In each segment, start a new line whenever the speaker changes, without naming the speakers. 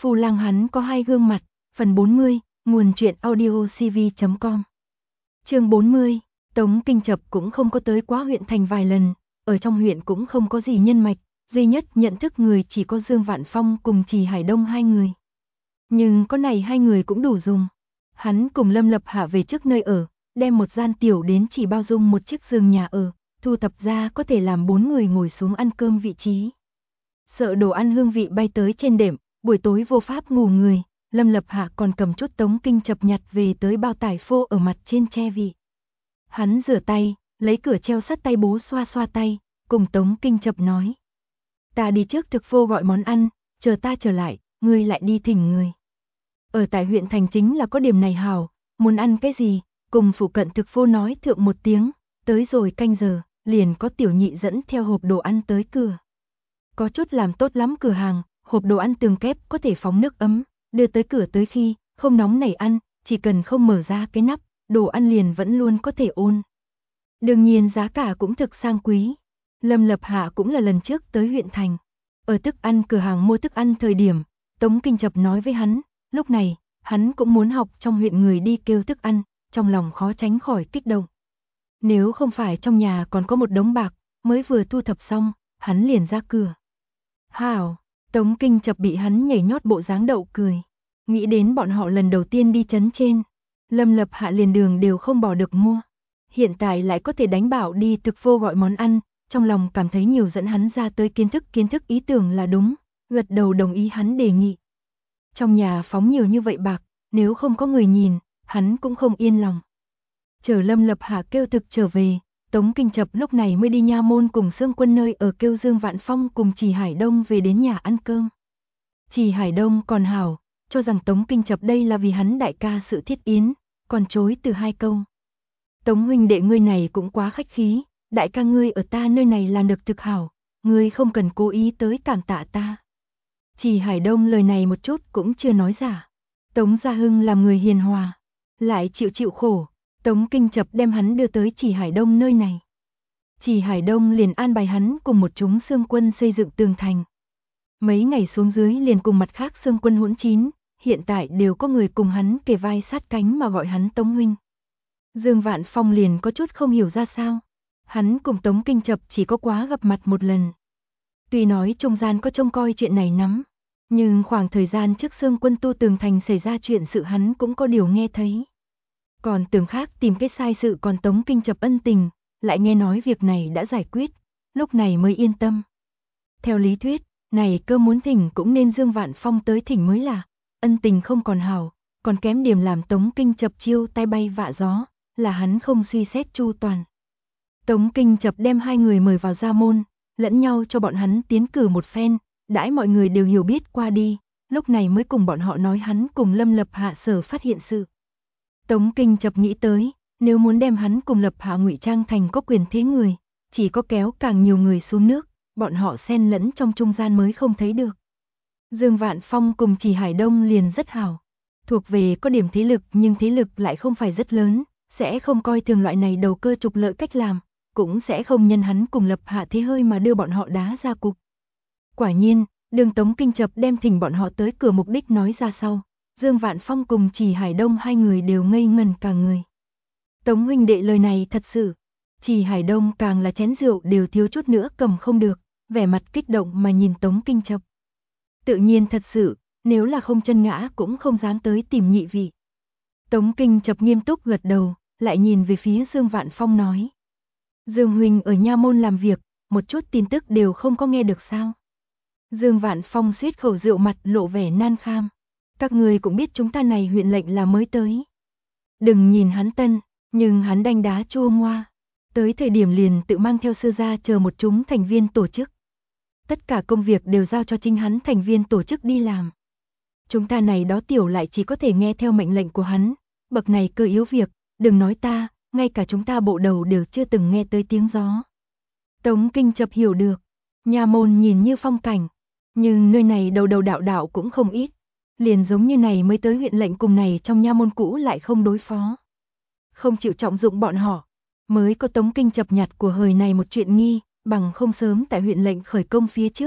Phu lang hắn có hai gương mặt, phần 40, nguồn truyện audio cv.com. Chương 40, Tống Kinh Chập cũng không có tới quá huyện thành vài lần, ở trong huyện cũng không có gì nhân mạch, duy nhất nhận thức người chỉ có Dương Vạn Phong cùng Trì Hải Đông hai người. Nhưng có này hai người cũng đủ dùng. Hắn cùng Lâm Lập Hạ về trước nơi ở, đem một gian tiểu đến chỉ bao dung một chiếc giường nhà ở, thu thập ra có thể làm 4 người ngồi xuống ăn cơm vị trí. Sợ đồ ăn hương vị bay tới trên đệm, buổi tối vô pháp ngủ người, Lâm Lập Hạ còn cầm chút Tống Kinh Chập nhặt về tới bao tải phô ở mặt trên che vị. Hắn rửa tay, lấy cửa treo sắt tay bố xoa xoa tay, cùng Tống Kinh Chập nói. Ta đi trước thực phô gọi món ăn, chờ ta trở lại, ngươi lại đi thỉnh người. Ở tại huyện thành chính là có điểm này hảo, muốn ăn cái gì, cùng phụ cận thực phô nói thượng một tiếng, tới rồi canh giờ, liền có tiểu nhị dẫn theo hộp đồ ăn tới cửa. Có chút làm tốt lắm cửa hàng, hộp đồ ăn tường kép có thể phóng nước ấm, đưa tới cửa tới khi, không nóng nảy ăn, chỉ cần không mở ra cái nắp, đồ ăn liền vẫn luôn có thể ôn. Đương nhiên giá cả cũng thực sang quý. Lâm Lập Hạ cũng là lần trước tới huyện thành. Ở thức ăn cửa hàng mua thức ăn thời điểm, Tống Kinh Chập nói với hắn, lúc này, hắn cũng muốn học trong huyện người đi kêu thức ăn, trong lòng khó tránh khỏi kích động. Nếu không phải trong nhà còn có một đống bạc, mới vừa thu thập xong, hắn liền ra cửa. Hảo, Tống Kinh Chập bị hắn nhảy nhót bộ dáng đậu cười. Nghĩ đến bọn họ lần đầu tiên đi trấn trên, Lâm Lập Hạ liền đường đều không bỏ được mua. Hiện tại lại có thể đánh bảo đi thực phô gọi món ăn, trong lòng cảm thấy nhiều dẫn hắn ra tới kiến thức ý tưởng là đúng, gật đầu đồng ý hắn đề nghị. Trong nhà phóng nhiều như vậy bạc, nếu không có người nhìn, hắn cũng không yên lòng. Chờ Lâm Lập Hạ kêu thực trở về, Tống Kinh Chập lúc này mới đi nha môn cùng Sương Quân nơi ở kêu Dương Vạn Phong cùng Trì Hải Đông về đến nhà ăn cơm. Trì Hải Đông còn hảo, cho rằng Tống Kinh Chập đây là vì hắn đại ca sự thiết yến, còn chối từ 2 câu. Tống huynh đệ ngươi này cũng quá khách khí, đại ca ngươi ở ta nơi này làm được thực hảo, ngươi không cần cố ý tới cảm tạ ta. Trì Hải Đông lời này một chút cũng chưa nói giả. Tống Gia Hưng làm người hiền hòa, lại chịu khổ, Tống Kinh Chập đem hắn đưa tới Trì Hải Đông nơi này. Trì Hải Đông liền an bài hắn cùng một chúng Sương Quân xây dựng tường thành. Mấy ngày xuống dưới liền cùng mặt khác Sương Quân hỗn chín, hiện tại đều có người cùng hắn kề vai sát cánh mà gọi hắn Tống huynh. Dương Vạn Phong liền có chút không hiểu ra sao. Hắn cùng Tống Kinh Chập chỉ có quá gặp mặt một lần. Tuy nói trung gian có trông coi chuyện này nắm, nhưng khoảng thời gian trước Sương Quân tu tường thành xảy ra chuyện sự hắn cũng có điều nghe thấy. Còn tưởng khác tìm cái sai sự còn Tống Kinh Chập ân tình, lại nghe nói việc này đã giải quyết, lúc này mới yên tâm. Theo lý thuyết, này cơ muốn thỉnh cũng nên Dương Vạn Phong tới thỉnh mới là, ân tình không còn hảo, còn kém điểm làm Tống Kinh Chập chiêu tay bay vạ gió, là hắn không suy xét chu toàn. Tống Kinh Chập đem hai người mời vào gia môn, lẫn nhau cho bọn hắn tiến cử một phen, đãi mọi người đều hiểu biết qua đi, lúc này mới cùng bọn họ nói hắn cùng Lâm Lập Hạ sở phát hiện sự. Tống Kinh Chập nghĩ tới, nếu muốn đem hắn cùng Lập Hạ ngụy trang thành có quyền thế người, chỉ có kéo càng nhiều người xuống nước, bọn họ xen lẫn trong trung gian mới không thấy được. Dương Vạn Phong cùng Trì Hải Đông liền rất hảo, thuộc về có điểm thế lực nhưng thế lực lại không phải rất lớn, sẽ không coi thường loại này đầu cơ trục lợi cách làm, cũng sẽ không nhân hắn cùng Lập Hạ thế hơi mà đưa bọn họ đá ra cục. Quả nhiên, đường Tống Kinh Chập đem thỉnh bọn họ tới cửa mục đích nói ra sau, Dương Vạn Phong cùng Trì Hải Đông hai người đều ngây ngần cả người. Tống huynh đệ lời này thật sự, Trì Hải Đông càng là chén rượu đều thiếu chút nữa cầm không được, vẻ mặt kích động mà nhìn Tống Kinh Chập. Tự nhiên thật sự, nếu là không chân ngã cũng không dám tới tìm nhị vị. Tống Kinh Chập nghiêm túc gật đầu, lại nhìn về phía Dương Vạn Phong nói. Dương huynh ở nha môn làm việc, một chút tin tức đều không có nghe được sao. Dương Vạn Phong suýt khẩu rượu mặt lộ vẻ nan kham. Các người cũng biết chúng ta này huyện lệnh là mới tới. Đừng nhìn hắn tân, nhưng hắn đanh đá chua ngoa. Tới thời điểm liền tự mang theo sư gia chờ một chúng thành viên tổ chức. Tất cả công việc đều giao cho chính hắn thành viên tổ chức đi làm. Chúng ta này đó tiểu lại chỉ có thể nghe theo mệnh lệnh của hắn. Bậc này cơ yếu việc, đừng nói ta, ngay cả chúng ta bộ đầu đều chưa từng nghe tới tiếng gió. Tống Kinh Chập hiểu được, nha môn nhìn như phong cảnh, nhưng nơi này đầu đầu đạo cũng không ít. Liền giống như này mới tới huyện lệnh cùng này trong nha môn cũ lại không đối phó. Không chịu trọng dụng bọn họ, mới có Tống Kinh Chập nhặt của hời này một chuyện nghi, bằng không sớm tại huyện lệnh khởi công phía trước,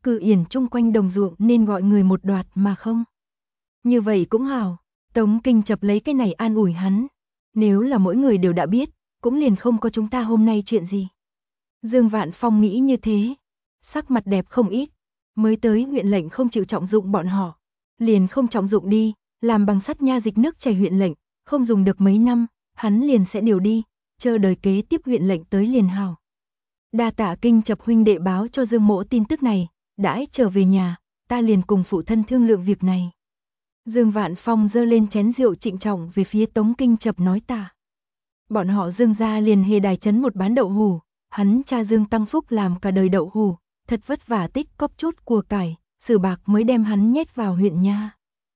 cư yển chung quanh đồng ruộng nên gọi người một đoạt mà không. Như vậy cũng hảo, Tống Kinh Chập lấy cái này an ủi hắn. Nếu là mỗi người đều đã biết, cũng liền không có chúng ta hôm nay chuyện gì. Dương Vạn Phong nghĩ như thế, sắc mặt đẹp không ít, mới tới huyện lệnh không chịu trọng dụng bọn họ, liền không trọng dụng đi, làm bằng sắt nha dịch nước chảy huyện lệnh, không dùng được mấy năm, hắn liền sẽ điều đi, chờ đời kế tiếp huyện lệnh tới liền hảo. Đa tạ Kinh Chập huynh đệ báo cho Dương Mỗ tin tức này, đãi trở về nhà, ta liền cùng phụ thân thương lượng việc này. Dương Vạn Phong giơ lên chén rượu trịnh trọng về phía Tống Kinh Chập nói tạ. Bọn họ Dương gia liền hề đài trấn một bán đậu hủ, hắn cha Dương Tăng Phúc làm cả đời đậu hủ, thật vất vả tích cóp chút của cải, sử bạc mới đem hắn nhét vào huyện nha.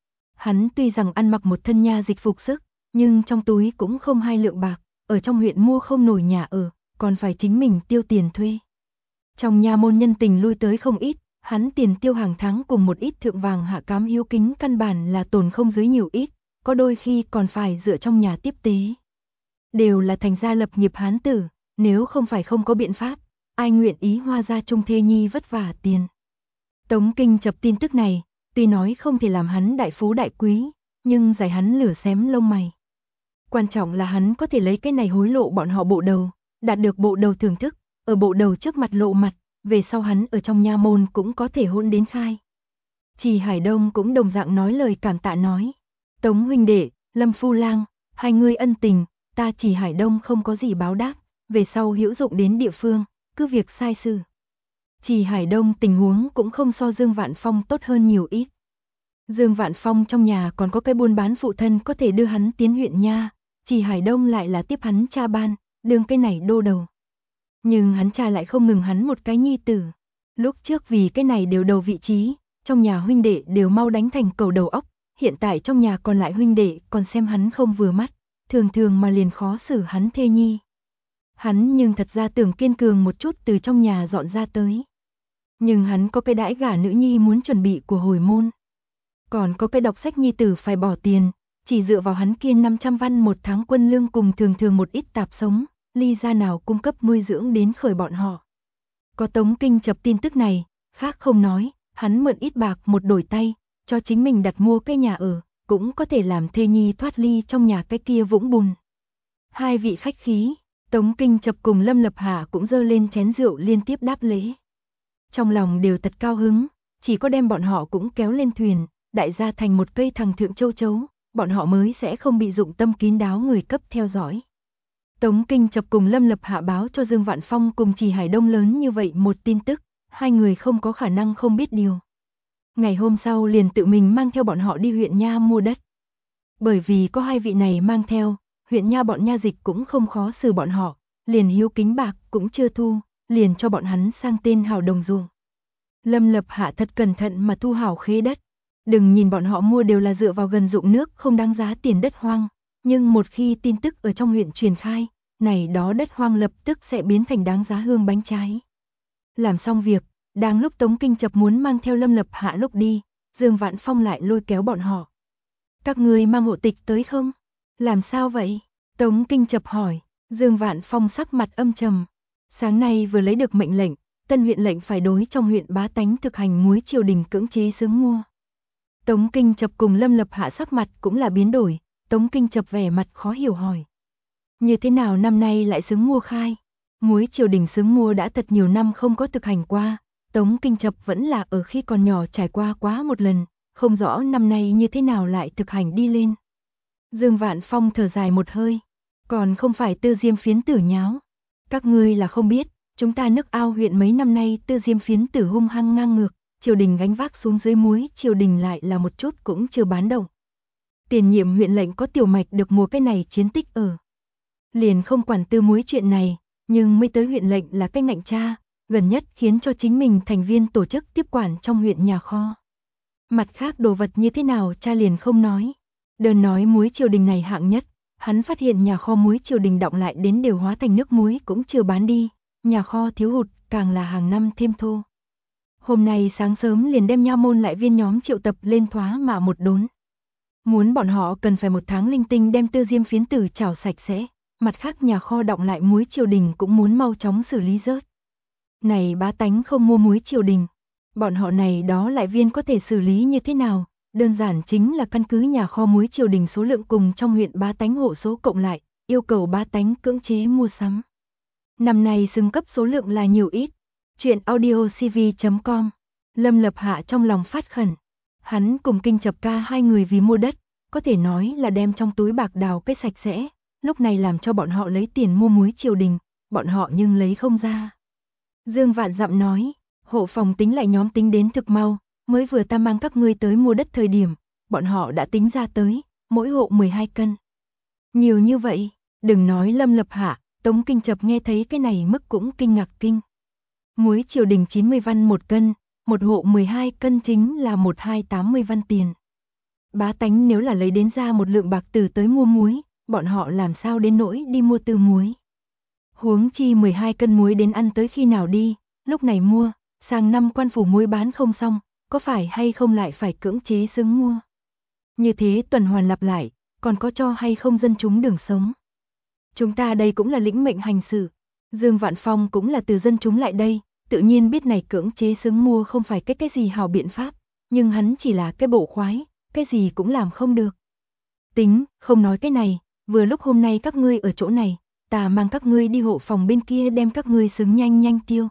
Hắn tuy rằng ăn mặc một thân nha dịch phục sức, nhưng trong túi cũng không 2 lượng bạc, ở trong huyện mua không nổi nhà ở, còn phải chính mình tiêu tiền thuê. Trong nha môn nhân tình lui tới không ít, hắn tiền tiêu hàng tháng cùng một ít thượng vàng hạ cám hiếu kính căn bản là tồn không dưới nhiều ít, có đôi khi còn phải dựa trong nhà tiếp tế. Đều là thành gia lập nghiệp hán tử, nếu không phải không có biện pháp, ai nguyện ý hoa ra chung thê nhi vất vả tiền. Tống Kinh Chập tin tức này, tuy nói không thể làm hắn đại phú đại quý, nhưng giải hắn lửa xém lông mày. Quan trọng là hắn có thể lấy cái này hối lộ bọn họ bộ đầu, đạt được bộ đầu thưởng thức, ở bộ đầu trước mặt lộ mặt, về sau hắn ở trong nha môn cũng có thể hôn đến khai. Trì Hải Đông cũng đồng dạng nói lời cảm tạ nói. Tống huynh đệ, Lâm Phu Lang, hai người ân tình, ta Trì Hải Đông không có gì báo đáp, về sau hữu dụng đến địa phương, cứ việc sai sự. Trì Hải Đông tình huống cũng không so Dương Vạn Phong tốt hơn nhiều ít. Dương Vạn Phong trong nhà còn có cái buôn bán phụ thân có thể đưa hắn tiến huyện nha, Trì Hải Đông lại là tiếp hắn cha ban, đương cái này đô đầu. Nhưng hắn cha lại không ngừng hắn một cái nhi tử. Lúc trước vì cái này đều đầu vị trí, trong nhà huynh đệ đều mau đánh thành cầu đầu óc, hiện tại trong nhà còn lại huynh đệ còn xem hắn không vừa mắt, thường thường mà liền khó xử hắn thê nhi. Hắn nhưng thật ra tưởng kiên cường một chút từ trong nhà dọn ra tới. Nhưng hắn có cái đãi gả nữ nhi muốn chuẩn bị của hồi môn. Còn có cái đọc sách nhi tử phải bỏ tiền, chỉ dựa vào hắn kia 500 văn một tháng quân lương cùng thường thường một ít tạp sống, ly gia nào cung cấp nuôi dưỡng đến khởi bọn họ. Có Tống Kinh Chập tin tức này, khác không nói, hắn mượn ít bạc một đổi tay, cho chính mình đặt mua cái nhà ở, cũng có thể làm thê nhi thoát ly trong nhà cái kia vũng bùn. Hai vị khách khí, Tống Kinh Chập cùng Lâm Lập Hà cũng dơ lên chén rượu liên tiếp đáp lễ. Trong lòng đều thật cao hứng, chỉ có đem bọn họ cũng kéo lên thuyền, đại gia thành một cây thằng thượng châu chấu, bọn họ mới sẽ không bị dụng tâm kín đáo người cấp theo dõi. Tống Kinh Chập cùng Lâm Lập Hạ báo cho Dương Vạn Phong cùng Trì Hải Đông lớn như vậy một tin tức, hai người không có khả năng không biết điều. Ngày hôm sau liền tự mình mang theo bọn họ đi huyện nha mua đất. Bởi vì có hai vị này mang theo, huyện nha bọn nha dịch cũng không khó xử bọn họ, liền hiếu kính bạc cũng chưa thu, liền cho bọn hắn sang tên hào đồng ruộng. Lâm Lập Hạ thật cẩn thận mà thu hảo khế đất. Đừng nhìn bọn họ mua đều là dựa vào gần dụng nước không đáng giá tiền đất hoang, nhưng một khi tin tức ở trong huyện truyền khai, này đó đất hoang lập tức sẽ biến thành đáng giá hương bánh trái. Làm xong việc, đang lúc Tống Kinh Chập muốn mang theo Lâm Lập Hạ lúc đi, Dương Vạn Phong lại lôi kéo bọn họ. Các người mang hộ tịch tới không? Làm sao vậy? Tống Kinh Chập hỏi. Dương Vạn Phong sắc mặt âm trầm. Sáng nay vừa lấy được mệnh lệnh, tân huyện lệnh phải đối trong huyện bá tánh thực hành muối triều đình cưỡng chế xướng mua. Tống Kinh Chập cùng Lâm Lập Hạ sắc mặt cũng là biến đổi, Tống Kinh Chập vẻ mặt khó hiểu hỏi. Như thế nào năm nay lại xướng mua khai? Muối triều đình xướng mua đã thật nhiều năm không có thực hành qua, Tống Kinh Chập vẫn là ở khi còn nhỏ trải qua quá một lần, không rõ năm nay như thế nào lại thực hành đi lên. Dương Vạn Phong thở dài một hơi, còn không phải Tư Diêm phiến tử nháo. Các ngươi là không biết, chúng ta nước Ao huyện mấy năm nay Tư Diêm phiến tử hung hăng ngang ngược, triều đình gánh vác xuống dưới muối, triều đình lại là một chút cũng chưa bán động. Tiền nhiệm huyện lệnh có tiểu mạch được mua cái này chiến tích ở. Liền không quản tư muối chuyện này, nhưng mới tới huyện lệnh là cái ngạnh cha, gần nhất khiến cho chính mình thành viên tổ chức tiếp quản trong huyện nhà kho. Mặt khác đồ vật như thế nào cha liền không nói. Đơn nói muối triều đình này hạng nhất, hắn phát hiện nhà kho muối triều đình đọng lại đến đều hóa thành nước muối cũng chưa bán đi, nhà kho thiếu hụt càng là hàng năm thêm thô. Hôm nay sáng sớm liền đem nha môn lại viên nhóm triệu tập lên thoá mạ một đốn. Muốn bọn họ cần phải một tháng linh tinh đem Tư Diêm phiến tử chảo sạch sẽ, mặt khác nhà kho đọng lại muối triều đình cũng muốn mau chóng xử lý rớt. Này bá tánh không mua muối triều đình, Bọn họ này đó lại viên có thể xử lý như thế nào? Đơn giản chính là căn cứ nhà kho muối triều đình số lượng cùng trong huyện bá tánh hộ số cộng lại, yêu cầu bá tánh cưỡng chế mua sắm. Năm nay xứng cấp số lượng là nhiều ít. Chuyện audiocv.com. Lâm Lập Hạ trong lòng phát khẩn. Hắn cùng Kinh Chập Ca hai người vì mua đất, có thể nói là đem trong túi bạc đào cái sạch sẽ, lúc này làm cho bọn họ lấy tiền mua muối triều đình, bọn họ nhưng lấy không ra. Dương Vạn Dặm nói, hộ phòng tính lại nhóm tính đến thực mau, mới vừa ta mang các ngươi tới mua đất thời điểm, bọn họ đã tính ra tới, mỗi hộ 12 cân. Nhiều như vậy, đừng nói Lâm Lập Hạ, Tống Kinh Chập nghe thấy cái này mức cũng kinh ngạc kinh. Muối triều đình 90 văn một cân, một hộ 12 cân chính là 1280 văn tiền. Bá tánh nếu là lấy đến ra một lượng bạc từ tới mua muối, bọn họ làm sao đến nỗi đi mua từ muối. Huống chi 12 cân muối đến ăn tới khi nào đi, lúc này mua, sang năm quan phủ muối bán không xong, có phải hay không lại phải cưỡng chế xứng mua. Như thế tuần hoàn lặp lại, còn có cho hay không dân chúng đường sống. Chúng ta đây cũng là lĩnh mệnh hành sự. Dương Vạn Phong cũng là từ dân chúng lại đây, tự nhiên biết này cưỡng chế xứng mua không phải cái gì hào biện pháp, nhưng hắn chỉ là cái bộ khoái, cái gì cũng làm không được. Tính, không nói cái này, vừa lúc hôm nay các ngươi ở chỗ này, ta mang các ngươi đi hộ phòng bên kia đem các ngươi xứng nhanh nhanh tiêu.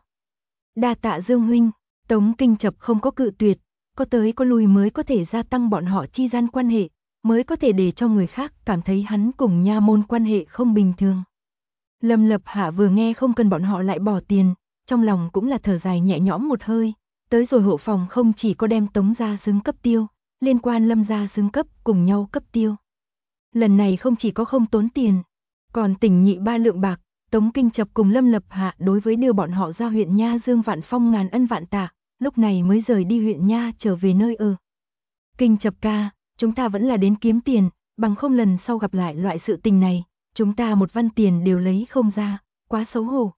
Đa tạ Dương huynh, Tống Kinh Chập không có cự tuyệt, có tới có lui mới có thể gia tăng bọn họ chi gian quan hệ, mới có thể để cho người khác cảm thấy hắn cùng nha môn quan hệ không bình thường. Lâm Lập Hạ vừa nghe không cần bọn họ lại bỏ tiền, trong lòng cũng là thở dài nhẹ nhõm một hơi, tới rồi hộ phòng không chỉ có đem Tống gia xứng cấp tiêu, liên quan Lâm gia xứng cấp cùng nhau cấp tiêu. Lần này không chỉ có không tốn tiền, còn tỉnh nhị 3 lượng bạc, Tống Kinh Chập cùng Lâm Lập Hạ đối với đưa bọn họ ra huyện Nha Dương Vạn Phong ngàn ân vạn tạ, lúc này mới rời đi huyện Nha trở về nơi ở. Kinh Chập ca, chúng ta vẫn là đến kiếm tiền, bằng không lần sau gặp lại loại sự tình này, chúng ta một văn tiền đều lấy không ra, quá xấu hổ.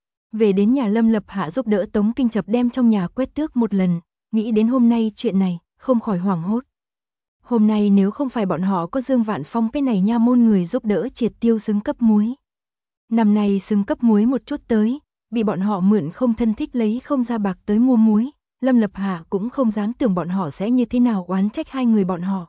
Về đến nhà Lâm Lập Hạ giúp đỡ Tống Kinh Chập đem trong nhà quét tước một lần, nghĩ đến hôm nay chuyện này, không khỏi hoảng hốt. Hôm nay nếu không phải bọn họ có Dương Vạn Phong cái này nha môn người giúp đỡ triệt tiêu xứng cấp muối. Năm nay xứng cấp muối một chút tới, bị bọn họ mượn không thân thích lấy không ra bạc tới mua muối, Lâm Lập Hạ cũng không dám tưởng bọn họ sẽ như thế nào oán trách hai người bọn họ.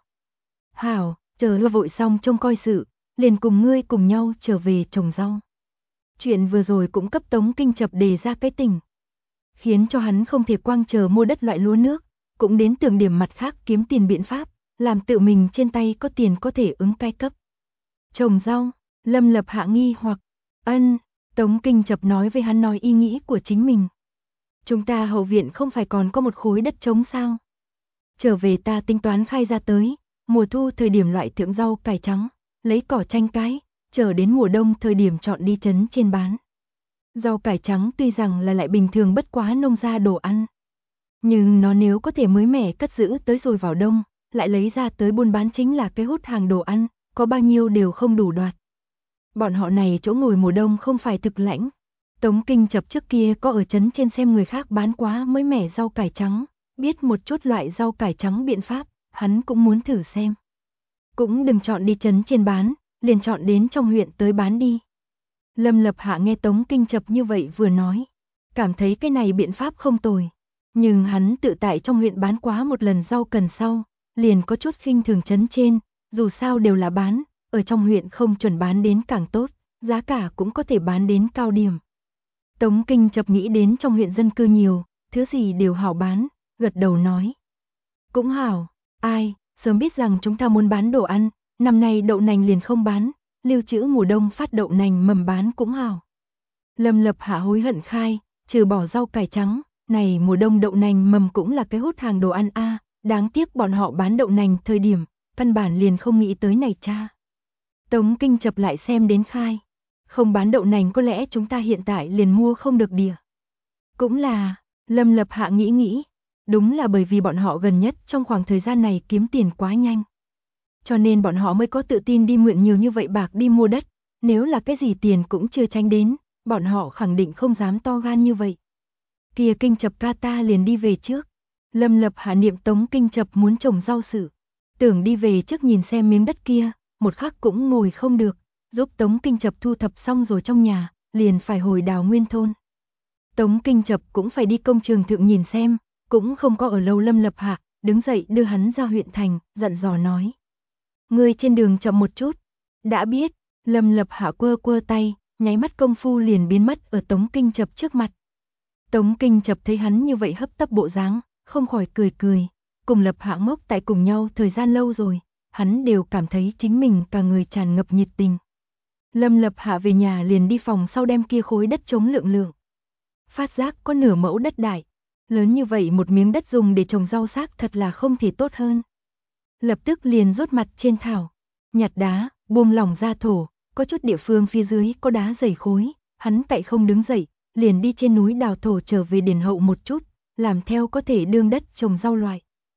Hảo, chờ lo vội xong trông coi sự, liền cùng ngươi cùng nhau trở về trồng rau. Chuyện vừa rồi cũng cấp Tống Kinh Chập đề ra cái tình, khiến cho hắn không thể quang chờ mua đất loại lúa nước, cũng đến tưởng điểm mặt khác kiếm tiền biện pháp, làm tự mình trên tay có tiền có thể ứng cai cấp. Trồng rau, Lâm Lập Hạ nghi hoặc, ân, Tống Kinh Chập nói với hắn nói ý nghĩ của chính mình. Chúng ta hậu viện không phải còn có một khối đất trống sao? Trở về ta tính toán khai ra tới, mùa thu thời điểm loại thượng rau cải trắng, lấy cỏ chanh cái, chờ đến mùa đông thời điểm chọn đi trấn trên bán. Rau cải trắng tuy rằng là lại bình thường bất quá nông gia đồ ăn, nhưng nó nếu có thể mới mẻ cất giữ tới rồi vào đông, lại lấy ra tới buôn bán chính là cái hút hàng đồ ăn, có bao nhiêu đều không đủ đoạt. Bọn họ này chỗ ngồi mùa đông không phải thực lãnh. Tống Kinh Chập trước kia có ở trấn trên xem người khác bán quá mới mẻ rau cải trắng, biết một chút loại rau cải trắng biện pháp, hắn cũng muốn thử xem. Cũng đừng chọn đi trấn trên bán, liền chọn đến trong huyện tới bán đi. Lâm Lập Hạ nghe Tống Kinh Chập như vậy vừa nói, cảm thấy cái này biện pháp không tồi. Nhưng hắn tự tại trong huyện bán quá một lần rau cần sau, liền có chút khinh thường trấn trên, dù sao đều là bán, ở trong huyện không chuẩn bán đến càng tốt, giá cả cũng có thể bán đến cao điểm. Tống Kinh Chập nghĩ đến trong huyện dân cư nhiều, thứ gì đều hảo bán, gật đầu nói. Cũng hảo, ai, sớm biết rằng chúng ta muốn bán đồ ăn, năm nay đậu nành liền không bán, lưu trữ mùa đông phát đậu nành mầm bán cũng hảo. Lâm Lập Hạ hối hận khai, trừ bỏ rau cải trắng, này mùa đông đậu nành mầm cũng là cái hút hàng đồ ăn a, đáng tiếc bọn họ bán đậu nành thời điểm, căn bản liền không nghĩ tới này cha. Tống Kinh Chập lại xem đến khai, không bán đậu nành có lẽ chúng ta hiện tại liền mua không được đìa. Cũng là, Lâm Lập Hạ nghĩ, đúng là bởi vì bọn họ gần nhất trong khoảng thời gian này kiếm tiền quá nhanh. Cho nên bọn họ mới có tự tin đi mượn nhiều như vậy bạc đi mua đất, nếu là cái gì tiền cũng chưa tránh đến, bọn họ khẳng định không dám to gan như vậy. Kìa Kinh Chập ca ta liền đi về trước. Lâm Lập Hạ niệm Tống Kinh Chập muốn trồng rau sự, tưởng đi về trước nhìn xem miếng đất kia, một khắc cũng ngồi không được, giúp Tống Kinh Chập thu thập xong rồi trong nhà, liền phải hồi Đào Nguyên thôn. Tống Kinh Chập cũng phải đi công trường thượng nhìn xem, cũng không có ở lâu Lâm Lập Hạ, đứng dậy đưa hắn ra huyện thành, dặn dò nói. Ngươi trên đường chậm một chút. Đã biết. Lâm Lập Hạ quơ quơ tay, nháy mắt công phu liền biến mất ở Tống Kinh Chập trước mặt. Tống Kinh Chập thấy hắn như vậy hấp tấp bộ dáng, không khỏi cười cười. Cùng Lập Hạ ngốc tại cùng nhau thời gian lâu rồi, hắn đều cảm thấy chính mình cả người tràn ngập nhiệt tình. Lâm Lập Hạ về nhà liền đi phòng sau đem kia khối đất trống lượng. Phát giác có nửa mẫu đất đại, lớn như vậy một miếng đất dùng để trồng rau xác thật là không thể tốt hơn. Lập tức liền rốt mặt trên thảo, nhặt đá, buông lỏng ra thổ, có chút địa phương phía dưới có đá dày khối, hắn cậy không đứng dậy, liền đi trên núi đào thổ trở về điền hậu một chút, làm theo có thể đương đất trồng rau loại.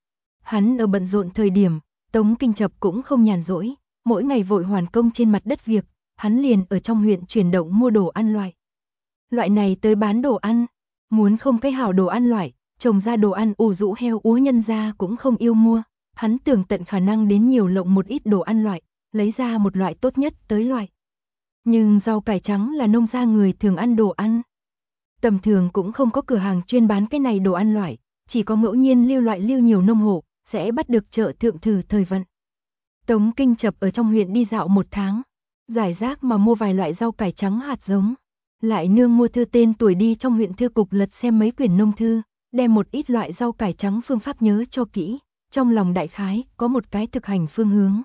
Hắn ở bận rộn thời điểm, Tống Kinh Chập cũng không nhàn rỗi, mỗi ngày vội hoàn công trên mặt đất việc, hắn liền ở trong huyện chuyển động mua đồ ăn loại. Loại này tới bán đồ ăn, muốn không cái hảo đồ ăn loại, trồng ra đồ ăn ủ rũ heo úa nhân ra cũng không yêu mua, hắn tưởng tận khả năng đến nhiều lộng một ít đồ ăn loại, lấy ra một loại tốt nhất tới loại. Nhưng rau cải trắng là nông gia người thường ăn đồ ăn. Tầm thường cũng không có cửa hàng chuyên bán cái này đồ ăn loại, chỉ có ngẫu nhiên lưu nhiều nông hộ, sẽ bắt được chợ thượng thử thời vận. Tống Kinh Chập ở trong huyện đi dạo một tháng, giải rác mà mua vài loại rau cải trắng hạt giống, lại nương mua thư tên tuổi đi trong huyện thư cục lật xem mấy quyển nông thư, đem một ít loại rau cải trắng phương pháp nhớ cho kỹ, trong lòng đại khái có một cái thực hành phương hướng.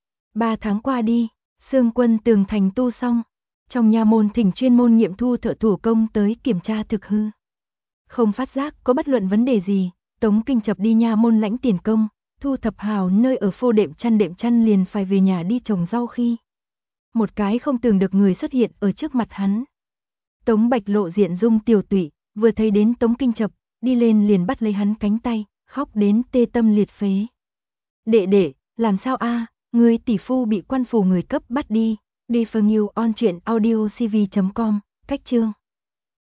3 tháng qua đi, Xương Quân tường thành tu xong, trong nha môn thỉnh chuyên môn nghiệm thu thợ thủ công tới kiểm tra thực hư. Không phát giác có bất luận vấn đề gì, Tống Kinh Chập đi nha môn lãnh tiền công, thu thập hào nơi ở phô đệm chăn liền phải về nhà đi trồng rau khi. Một cái không tưởng được người xuất hiện ở trước mặt hắn. Tống Bạch lộ diện dung tiểu tụy, vừa thấy đến Tống Kinh Chập, đi lên liền bắt lấy hắn cánh tay, khóc đến tê tâm liệt phế. Đệ đệ, làm sao a? Người tỷ phu bị quan phủ người cấp bắt đi. Đi phần yêu on truyện audiocv.com, cách chương.